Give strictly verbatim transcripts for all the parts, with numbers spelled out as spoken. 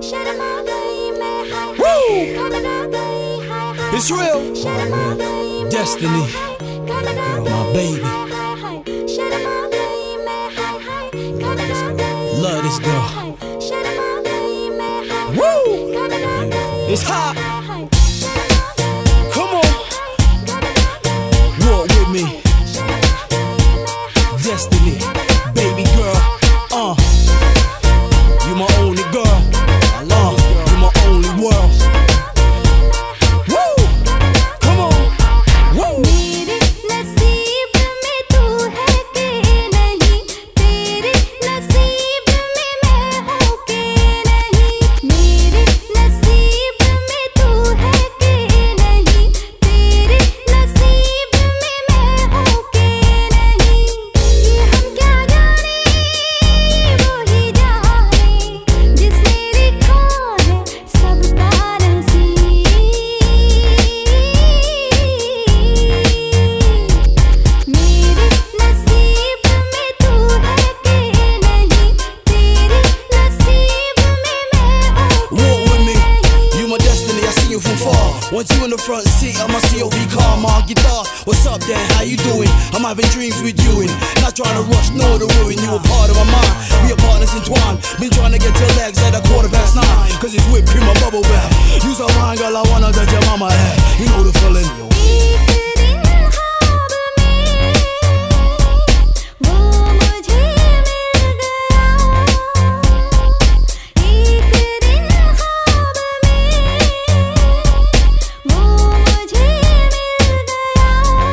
Woo! It's real. Destiny, my baby. Love this girl. Woo! It's hot. Come on, walk with me. Destiny, baby girl. Uh, you my only girl. I love you, you my only world. Woo! Come on, woo! मेरे नसीब में तू है कि नहीं, तेरे नसीब में मैं हूँ कि नहीं। मेरे नसीब में तू है कि नहीं, तेरे नसीब में मैं हूँ कि नहीं। ये हम क्या जाने, वो ही जाने, जिसने लिखा है सबका नसीब। मेरे नसीब में तू है कि नहीं, तेरे नसीब में मैं हूँ कि Walk with me, नहीं। you my destiny, I see you from far. Want you in the front seat of my C O V car, my guitar. What's up Dan, how you doing? I'm having dreams with you and not trying to rush, nor to ruin you. A part of my mind, we are partners entwined. Been trying to get your legs at a quarter past nine, cause it's whipped cream, my bubble bath. You's a wine girl, I wanna get your mama at. You know the feeling. एक दिन ख्वाब में वो मुझे मिल गया। एक दिन ख्वाब में वो मुझे मिल गया।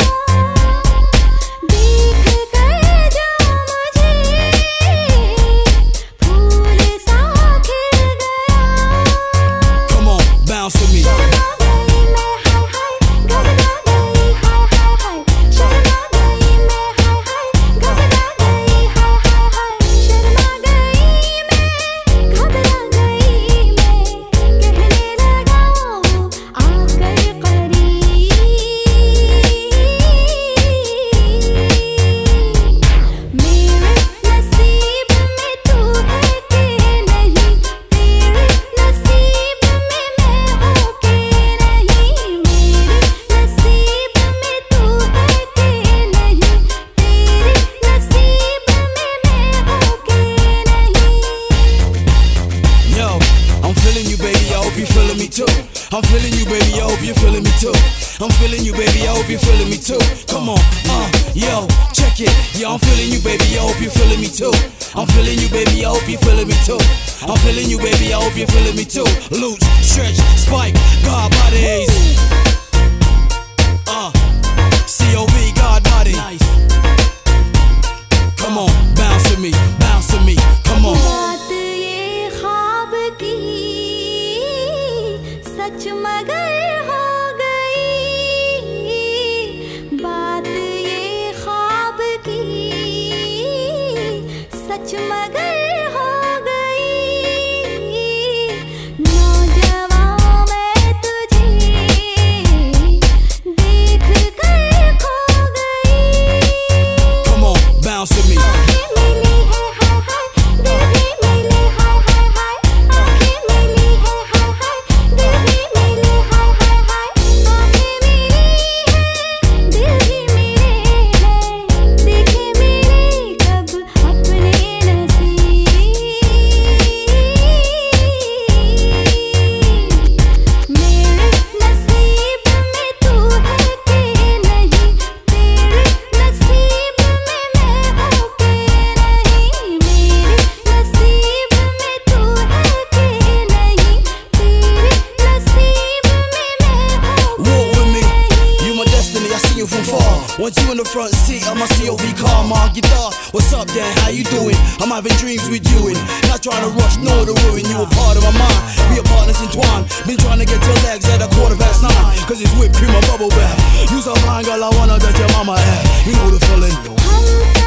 देख कर जो मुझे फूल सा खिल गया। Come on, bounce with me. I'm feeling you, baby, I hope you're feeling me too. I'm feeling you, baby, I hope you're feeling me too. Come on, uh, yo, check it. Yeah, I'm feeling you, baby, I hope you're feeling me too. I'm feeling you, baby, I hope you're feeling me too. I'm feeling you, baby, I hope you're feeling me too. Loose, stretch, spike, God bodies. Uh, C O V, God body. Nice. Come on, bounce with me, bounce with me, come on. बात ये ख्वाब की सच मगर हो गई। बात ये ख्वाब की सच मगर हो गई। नौजवान मैं तुझे देख कर खो गई। Come on, bounce with me. आँखें मिली है हाय हाय, दिल भी मिले हाय हाय हाय। आँखें मिली है हाय हाय, दिल भी मिले हाय हाय हाय। आँखें मिली है, दिल भी मिले हैं, देखे मेरे कब अपने नसीब। मेरे नसीब में तू है कि नहीं, तेरे नसीब में मैं हूँ कि नहीं। मेरे नसीब में तू है कि नहीं, तेरे नसीब में मैं हूँ कि Walk with me, नहीं। you my destiny, I see you from far. Want you in the front seat of my C O V car, my guitar. What's up Dan, how you doing? I'm having dreams with you and not trying to rush, nor to ruin you. A part of my mind, we are partners entwined. Been trying to get your legs at a quarter past nine, cause it's whipped cream, my bubble bath. You's a wine girl, I wanna get your mama at. You know the feeling. हम